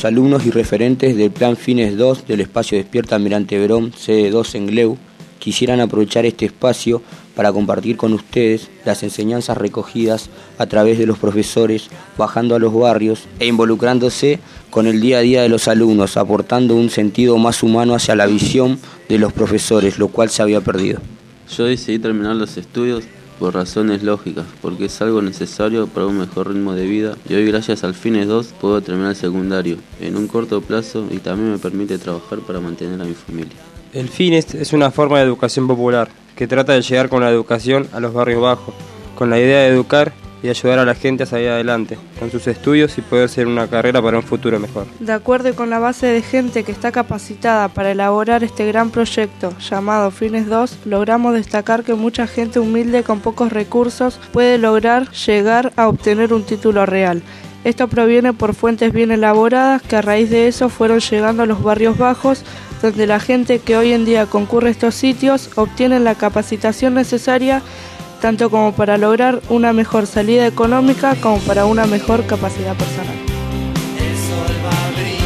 los alumnos y referentes del Plan Fines 2 del Espacio Despierta Almirante Brown, sede 2 en Gleu, quisieran aprovechar este espacio para compartir con ustedes las enseñanzas recogidas a través de los profesores, bajando a los barrios e involucrándose con el día a día de los alumnos, aportando un sentido más humano hacia la visión de los profesores, lo cual se había perdido. Yo decidí terminar los estudios por razones lógicas, porque es algo necesario para un mejor ritmo de vida, y hoy gracias al Fines 2 puedo terminar el secundario en un corto plazo y también me permite trabajar para mantener a mi familia. El Fines es una forma de educación popular que trata de llegar con la educación a los barrios bajos, con la idea de educar y ayudar a la gente a salir adelante con sus estudios y poder hacer una carrera para un futuro mejor. De acuerdo con la base de gente que está capacitada para elaborar este gran proyecto llamado Fines 2, logramos destacar que mucha gente humilde con pocos recursos puede lograr llegar a obtener un título real. Esto proviene por fuentes bien elaboradas que a raíz de eso fueron llegando a los barrios bajos, donde la gente que hoy en día concurre a estos sitios obtiene la capacitación necesaria tanto como para lograr una mejor salida económica como para una mejor capacidad personal. El sol va a brillar.